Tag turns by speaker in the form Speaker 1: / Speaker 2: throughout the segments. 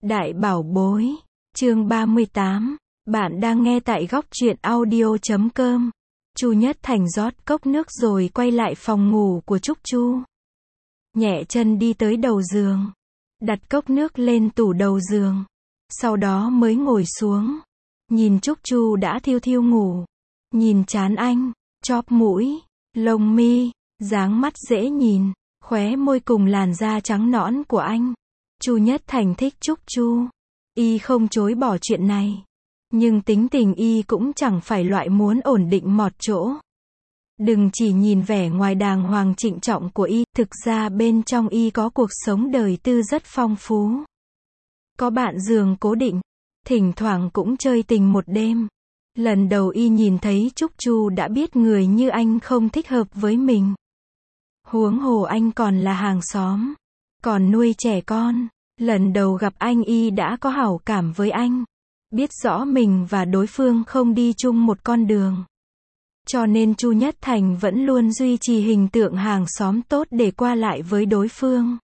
Speaker 1: Đại bảo bối, chương 38, bạn đang nghe tại góc truyện audio.com. Chu Nhất Thành rót cốc nước rồi quay lại phòng ngủ của Trúc Chu. Nhẹ chân đi tới đầu giường, đặt cốc nước lên tủ đầu giường, sau đó mới ngồi xuống, nhìn Trúc Chu đã thiêu thiêu ngủ, nhìn trán anh, chóp mũi, lông mi, dáng mắt dễ nhìn, khóe môi cùng làn da trắng nõn của anh. Chu Nhất Thành thích Trúc Chu. Y không chối bỏ chuyện này. Nhưng tính tình Y cũng chẳng phải loại muốn ổn định mọt chỗ. Đừng chỉ nhìn vẻ ngoài đàng hoàng trịnh trọng của Y, thực ra bên trong Y có cuộc sống đời tư rất phong phú. Có bạn giường cố định, thỉnh thoảng cũng chơi tình một đêm. Lần đầu Y nhìn thấy Trúc Chu đã biết người như anh không thích hợp với mình. Huống hồ anh còn là hàng xóm, còn nuôi trẻ con. Lần đầu gặp anh Y đã có hảo cảm với anh. Biết rõ mình và đối phương không đi chung một con đường. Cho nên Chu Nhất Thành vẫn luôn duy trì hình tượng hàng xóm tốt để qua lại với đối phương.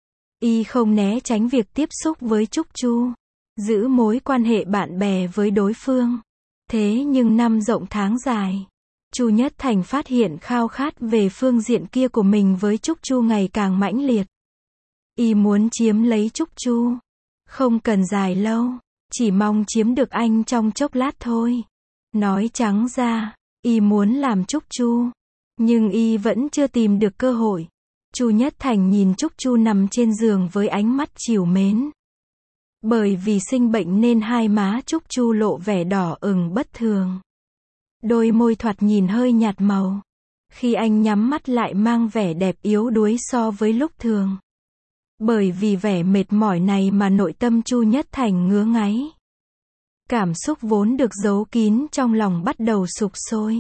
Speaker 1: Y không né tránh việc tiếp xúc với Trúc Chu, giữ mối quan hệ bạn bè với đối phương. Thế nhưng năm rộng tháng dài, Chu Nhất Thành phát hiện khao khát về phương diện kia của mình với Trúc Chu ngày càng mãnh liệt. Y muốn chiếm lấy Trúc Chu. Không cần dài lâu, chỉ mong chiếm được anh trong chốc lát thôi. Nói trắng ra, Y muốn làm Trúc Chu. Nhưng Y vẫn chưa tìm được cơ hội. Chu Nhất Thành nhìn Trúc Chu nằm trên giường với ánh mắt trìu mến. Bởi vì sinh bệnh nên hai má Trúc Chu lộ vẻ đỏ ửng bất thường. Đôi môi thoạt nhìn hơi nhạt màu. Khi anh nhắm mắt lại mang vẻ đẹp yếu đuối so với lúc thường. Bởi vì vẻ mệt mỏi này mà nội tâm Chu Nhất Thành ngứa ngáy. Cảm xúc vốn được giấu kín trong lòng bắt đầu sục sôi.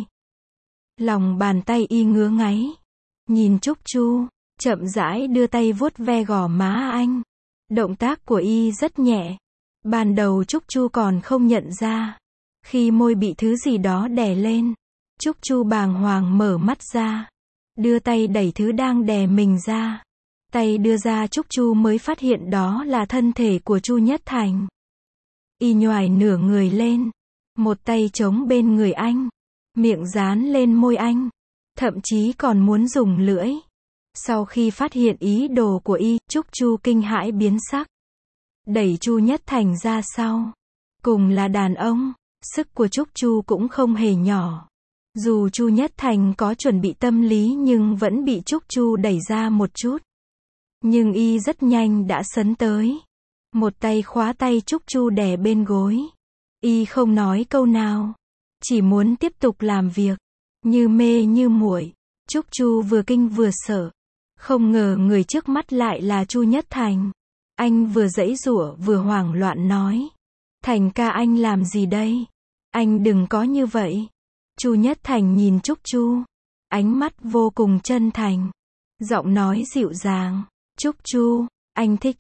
Speaker 1: Lòng bàn tay Y ngứa ngáy. Nhìn Trúc Chu, chậm rãi đưa tay vuốt ve gò má anh. Động tác của Y rất nhẹ. Ban đầu Trúc Chu còn không nhận ra. Khi môi bị thứ gì đó đè lên, Trúc Chu bàng hoàng mở mắt ra. Đưa tay đẩy thứ đang đè mình ra. Tay đưa ra Trúc Chu mới phát hiện đó là thân thể của Chu Nhất Thành. Y nhoài nửa người lên, một tay chống bên người anh, miệng dán lên môi anh, thậm chí còn muốn dùng lưỡi. Sau khi phát hiện ý đồ của Y, Trúc Chu kinh hãi biến sắc, đẩy Chu Nhất Thành ra sau. Cùng là đàn ông, sức của Trúc Chu cũng không hề nhỏ. Dù Chu Nhất Thành có chuẩn bị tâm lý nhưng vẫn bị Trúc Chu đẩy ra một chút. Nhưng Y rất nhanh đã sấn tới. Một tay khóa tay Trúc Chu đè bên gối. Y không nói câu nào. Chỉ muốn tiếp tục làm việc. Như mê như muội. Trúc Chu vừa kinh vừa sợ. Không ngờ người trước mắt lại là Chu Nhất Thành. Anh vừa giãy giụa vừa hoảng loạn nói. Thành ca anh làm gì đây? Anh đừng có như vậy. Chu Nhất Thành nhìn Trúc Chu. Ánh mắt vô cùng chân thành. Giọng nói dịu dàng. Trúc Chu, anh thích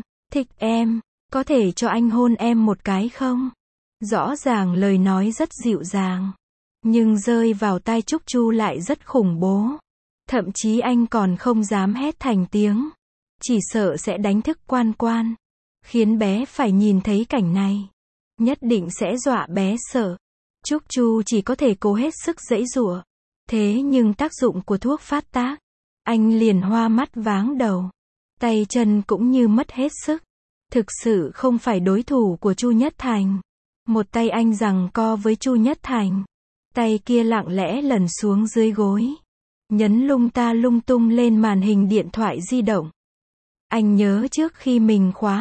Speaker 1: em, có thể cho anh hôn em một cái không? Rõ ràng lời nói rất dịu dàng, nhưng rơi vào tai Trúc Chu lại rất khủng bố. Thậm chí anh còn không dám hét thành tiếng, chỉ sợ sẽ đánh thức Quan Quan, khiến bé phải nhìn thấy cảnh này, nhất định sẽ dọa bé sợ. Trúc Chu chỉ có thể cố hết sức giãy giụa, thế nhưng tác dụng của thuốc phát tác, anh liền hoa mắt váng đầu. Tay chân cũng như mất hết sức. Thực sự không phải đối thủ của Chu Nhất Thành. Một tay anh giằng co với Chu Nhất Thành. Tay kia lặng lẽ lần xuống dưới gối. Nhấn lung ta lung tung lên màn hình điện thoại di động. Anh nhớ trước khi mình khóa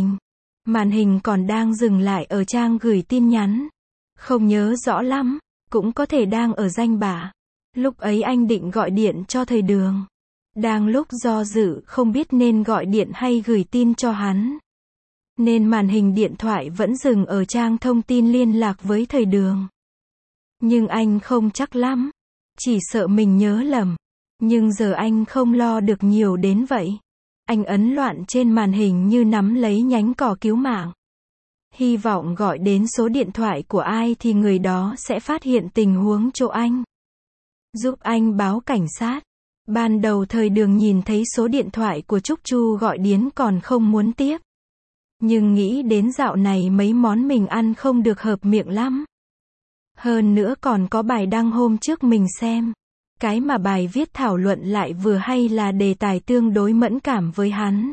Speaker 1: màn hình còn đang dừng lại ở trang gửi tin nhắn. Không nhớ rõ lắm, cũng có thể đang ở danh bạ. Lúc ấy anh định gọi điện cho thầy Đường. Đang lúc do dự không biết nên gọi điện hay gửi tin cho hắn. Nên màn hình điện thoại vẫn dừng ở trang thông tin liên lạc với thầy Đường. Nhưng anh không chắc lắm. Chỉ sợ mình nhớ lầm. Nhưng giờ anh không lo được nhiều đến vậy. Anh ấn loạn trên màn hình như nắm lấy nhánh cỏ cứu mạng. Hy vọng gọi đến số điện thoại của ai thì người đó sẽ phát hiện tình huống chỗ anh. Giúp anh báo cảnh sát. Ban đầu thầy Đường nhìn thấy số điện thoại của Trúc Chu gọi đến còn không muốn tiếp. Nhưng nghĩ đến dạo này mấy món mình ăn không được hợp miệng lắm. Hơn nữa còn có bài đăng hôm trước mình xem. Cái mà bài viết thảo luận lại vừa hay là đề tài tương đối mẫn cảm với hắn.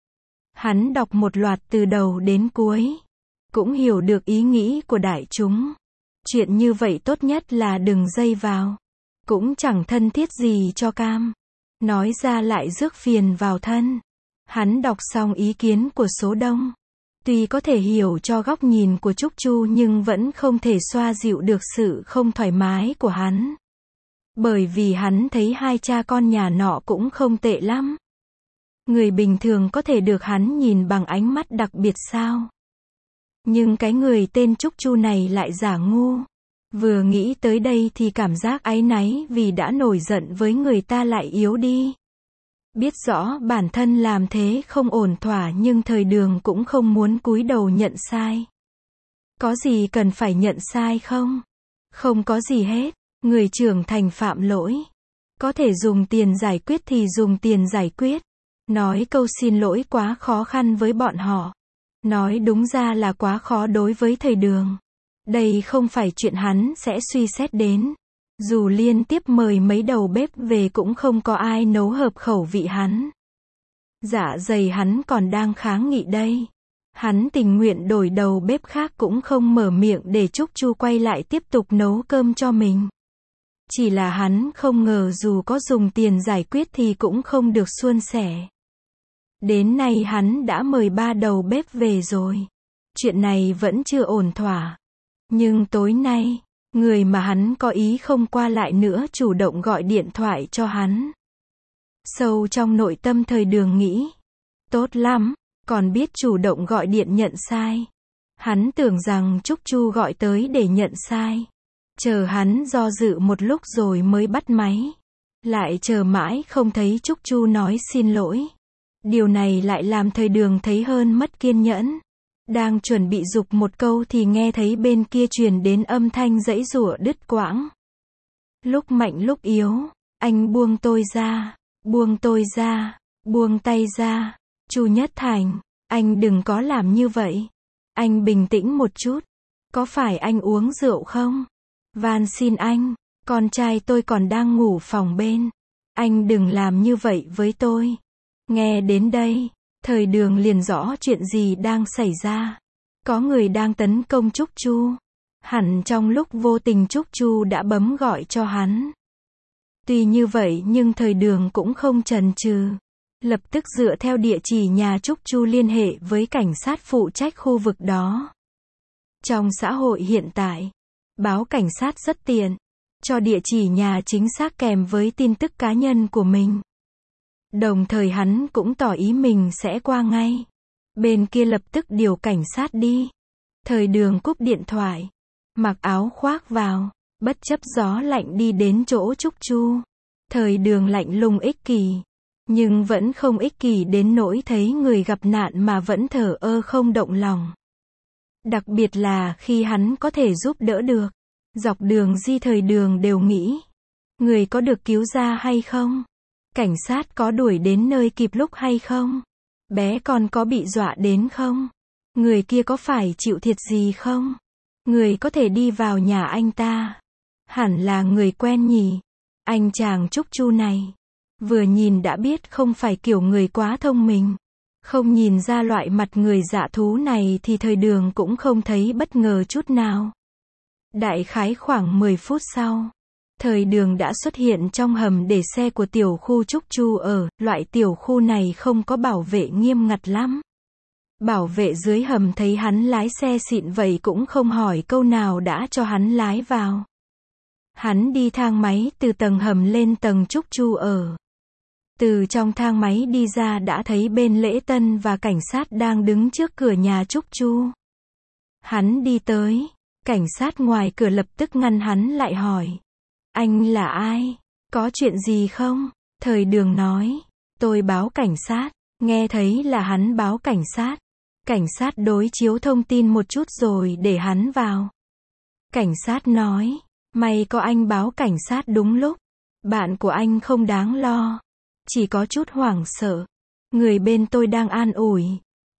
Speaker 1: Hắn đọc một loạt từ đầu đến cuối. Cũng hiểu được ý nghĩ của đại chúng. Chuyện như vậy tốt nhất là đừng dây vào. Cũng chẳng thân thiết gì cho cam. Nói ra lại rước phiền vào thân. Hắn đọc xong ý kiến của số đông. Tuy có thể hiểu cho góc nhìn của Trúc Chu nhưng vẫn không thể xoa dịu được sự không thoải mái của hắn. Bởi vì hắn thấy hai cha con nhà nọ cũng không tệ lắm. Người bình thường có thể được hắn nhìn bằng ánh mắt đặc biệt sao? Nhưng cái người tên Trúc Chu này lại giả ngu. Vừa nghĩ tới đây thì cảm giác áy náy vì đã nổi giận với người ta lại yếu đi. Biết rõ bản thân làm thế không ổn thỏa nhưng thời Đường cũng không muốn cúi đầu nhận sai. Có gì cần phải nhận sai không? Không có gì hết. Người trưởng thành phạm lỗi. Có thể dùng tiền giải quyết thì dùng tiền giải quyết. Nói câu xin lỗi quá khó khăn với bọn họ. Nói đúng ra là quá khó đối với thời Đường. Đây không phải chuyện hắn sẽ suy xét đến. Dù liên tiếp mời mấy đầu bếp về cũng không có ai nấu hợp khẩu vị hắn. Dạ dày hắn còn đang kháng nghị đây. Hắn tình nguyện đổi đầu bếp khác cũng không mở miệng để Trúc Chu quay lại tiếp tục nấu cơm cho mình. Chỉ là hắn không ngờ dù có dùng tiền giải quyết thì cũng không được suôn sẻ. Đến nay hắn đã mời 3 đầu bếp về rồi. Chuyện này vẫn chưa ổn thỏa. Nhưng tối nay, người mà hắn có ý không qua lại nữa chủ động gọi điện thoại cho hắn. Sâu trong nội tâm thời Đường nghĩ. Tốt lắm, còn biết chủ động gọi điện nhận sai. Hắn tưởng rằng Trúc Chu gọi tới để nhận sai. Chờ hắn do dự một lúc rồi mới bắt máy. Lại chờ mãi không thấy Trúc Chu nói xin lỗi. Điều này lại làm thời Đường thấy hơn mất kiên nhẫn. Đang chuẩn bị giục một câu thì nghe thấy bên kia truyền đến âm thanh giãy giụa đứt quãng. Lúc mạnh lúc yếu, anh buông tôi ra, buông tôi ra, buông tay ra. Chu Nhất Thành, anh đừng có làm như vậy. Anh bình tĩnh một chút. Có phải anh uống rượu không? Van xin anh, con trai tôi còn đang ngủ phòng bên. Anh đừng làm như vậy với tôi. Nghe đến đây, thời Đường liền rõ chuyện gì đang xảy ra. Có người đang tấn công Trúc Chu. Hẳn trong lúc vô tình Trúc Chu đã bấm gọi cho hắn. Tuy như vậy nhưng thời Đường cũng không chần chừ. Lập tức dựa theo địa chỉ nhà Trúc Chu liên hệ với cảnh sát phụ trách khu vực đó. Trong xã hội hiện tại, báo cảnh sát rất tiện. Cho địa chỉ nhà chính xác kèm với tin tức cá nhân của mình. Đồng thời hắn cũng tỏ ý mình sẽ qua ngay. Bên kia lập tức điều cảnh sát đi. Thời Đường cúp điện thoại. Mặc áo khoác vào. Bất chấp gió lạnh đi đến chỗ Trúc Chu. Thời Đường lạnh lùng ích kỷ. Nhưng vẫn không ích kỷ đến nỗi thấy người gặp nạn mà vẫn thờ ơ không động lòng. Đặc biệt là khi hắn có thể giúp đỡ được. Dọc đường di thời Đường đều nghĩ. Người có được cứu ra hay không? Cảnh sát có đuổi đến nơi kịp lúc hay không? Bé con có bị dọa đến không? Người kia có phải chịu thiệt gì không? Người có thể đi vào nhà anh ta. Hẳn là người quen nhỉ? Anh chàng Trúc Chu này. Vừa nhìn đã biết không phải kiểu người quá thông minh. Không nhìn ra loại mặt người dạ thú này thì thời Đường cũng không thấy bất ngờ chút nào. Đại khái khoảng 10 phút sau. Thời Đường đã xuất hiện trong hầm để xe của tiểu khu Trúc Chu ở. Loại tiểu khu này không có bảo vệ nghiêm ngặt lắm. Bảo vệ dưới hầm thấy hắn lái xe xịn vậy cũng không hỏi câu nào đã cho hắn lái vào. Hắn đi thang máy từ tầng hầm lên tầng Trúc Chu ở. Từ trong thang máy đi ra đã thấy bên lễ tân và cảnh sát đang đứng trước cửa nhà Trúc Chu. Hắn đi tới. Cảnh sát ngoài cửa lập tức ngăn hắn lại hỏi. Anh là ai? Có chuyện gì không? Thời Đường nói. Tôi báo cảnh sát. Nghe thấy là hắn báo cảnh sát. Cảnh sát đối chiếu thông tin một chút rồi để hắn vào. Cảnh sát nói. May có anh báo cảnh sát đúng lúc. Bạn của anh không đáng lo. Chỉ có chút hoảng sợ. Người bên tôi đang an ủi.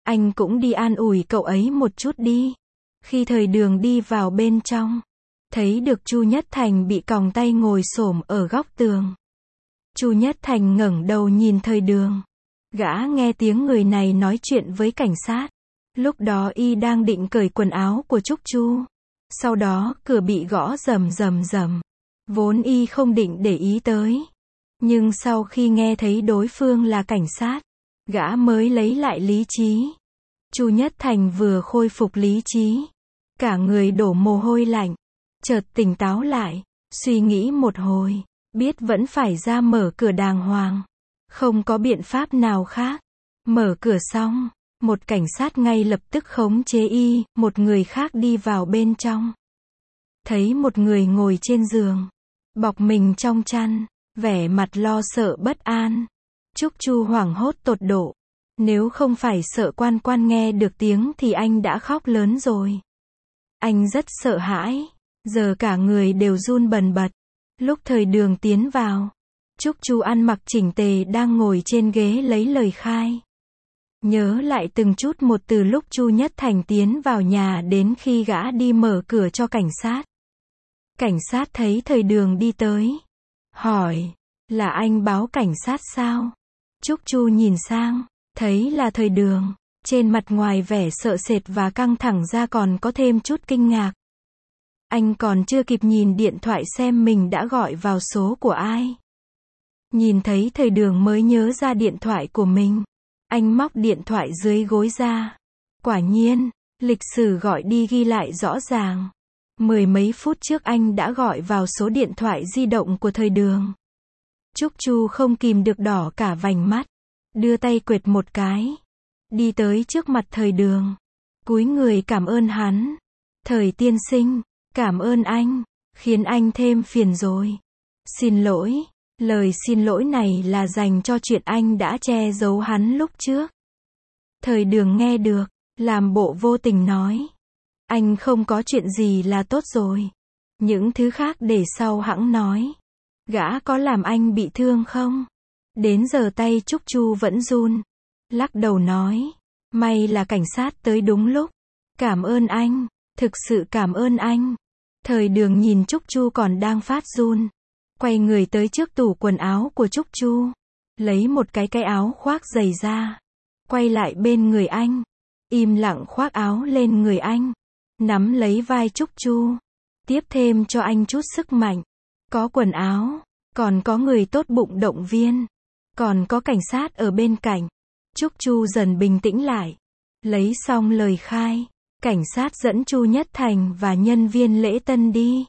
Speaker 1: Anh cũng đi an ủi cậu ấy một chút đi. Khi Thời Đường đi vào bên trong, thấy được Chu Nhất Thành bị còng tay ngồi xổm ở góc tường. Chu Nhất Thành ngẩng đầu nhìn Thời Đường. Gã nghe tiếng người này nói chuyện với cảnh sát. Lúc đó y đang định cởi quần áo của Trúc Chu. Sau đó cửa bị gõ rầm rầm rầm. Vốn y không định để ý tới. Nhưng sau khi nghe thấy đối phương là cảnh sát, gã mới lấy lại lý trí. Chu Nhất Thành vừa khôi phục lý trí, cả người đổ mồ hôi lạnh, chợt tỉnh táo lại, suy nghĩ một hồi, biết vẫn phải ra mở cửa đàng hoàng. Không có biện pháp nào khác. Mở cửa xong, một cảnh sát ngay lập tức khống chế y, một người khác đi vào bên trong. Thấy một người ngồi trên giường, bọc mình trong chăn, vẻ mặt lo sợ bất an. Trúc Chu hoảng hốt tột độ. Nếu không phải sợ quan quan nghe được tiếng thì anh đã khóc lớn rồi. Anh rất sợ hãi, giờ cả người đều run bần bật. Lúc Thời Đường tiến vào, Trúc Chu ăn mặc chỉnh tề đang ngồi trên ghế lấy lời khai. Nhớ lại từng chút một từ lúc Chu Nhất Thành tiến vào nhà đến khi gã đi mở cửa cho cảnh sát. Cảnh sát thấy Thời Đường đi tới, hỏi, là anh báo cảnh sát sao? Trúc Chu nhìn sang, thấy là Thời Đường, trên mặt ngoài vẻ sợ sệt và căng thẳng ra còn có thêm chút kinh ngạc. Anh còn chưa kịp nhìn điện thoại xem mình đã gọi vào số của ai. Nhìn thấy Thời Đường mới nhớ ra điện thoại của mình. Anh móc điện thoại dưới gối ra. Quả nhiên, lịch sử gọi đi ghi lại rõ ràng. Mười mấy phút trước anh đã gọi vào số điện thoại di động của Thời Đường. Trúc Chu không kìm được đỏ cả vành mắt. Đưa tay quệt một cái. Đi tới trước mặt Thời Đường. Cúi người cảm ơn hắn. Thời tiên sinh, cảm ơn anh. Khiến anh thêm phiền rồi. Xin lỗi. Lời xin lỗi này là dành cho chuyện anh đã che giấu hắn lúc trước. Thời Đường nghe được, làm bộ vô tình nói. Anh không có chuyện gì là tốt rồi. Những thứ khác để sau hẵng nói. Gã có làm anh bị thương không? Đến giờ tay Trúc Chu vẫn run. Lắc đầu nói. May là cảnh sát tới đúng lúc. Cảm ơn anh. Thực sự cảm ơn anh. Thời Đường nhìn Trúc Chu còn đang phát run. Quay người tới trước tủ quần áo của Trúc Chu. Lấy một cái áo khoác dày ra. Quay lại bên người anh. Im lặng khoác áo lên người anh. Nắm lấy vai Trúc Chu. Tiếp thêm cho anh chút sức mạnh. Có quần áo. Còn có người tốt bụng động viên. Còn có cảnh sát ở bên cạnh. Trúc Chu dần bình tĩnh lại. Lấy xong lời khai. Cảnh sát dẫn Chu Nhất Thành và nhân viên lễ tân đi.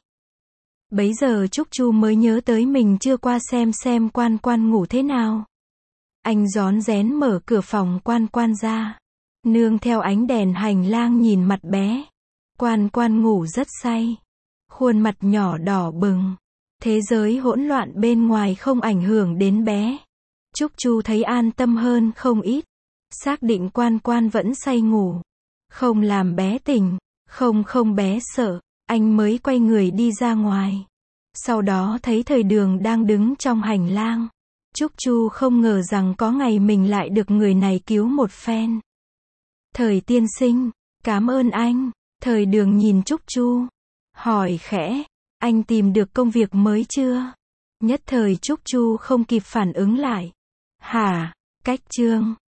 Speaker 1: Bấy giờ Trúc Chu mới nhớ tới mình chưa qua xem quan quan ngủ thế nào. Anh rón rén mở cửa phòng quan quan ra. Nương theo ánh đèn hành lang nhìn mặt bé. Quan quan ngủ rất say. Khuôn mặt nhỏ đỏ bừng. Thế giới hỗn loạn bên ngoài không ảnh hưởng đến bé. Trúc Chu thấy an tâm hơn không ít. Xác định quan quan vẫn say ngủ. Không làm bé tỉnh. Không bé sợ. Anh mới quay người đi ra ngoài. Sau đó thấy Thời Đường đang đứng trong hành lang. Trúc Chu không ngờ rằng có ngày mình lại được người này cứu một phen. Thời tiên sinh, cảm ơn anh. Thời Đường nhìn Trúc Chu. Hỏi khẽ, anh tìm được công việc mới chưa? Nhất thời Trúc Chu không kịp phản ứng lại. Hả? Cách chương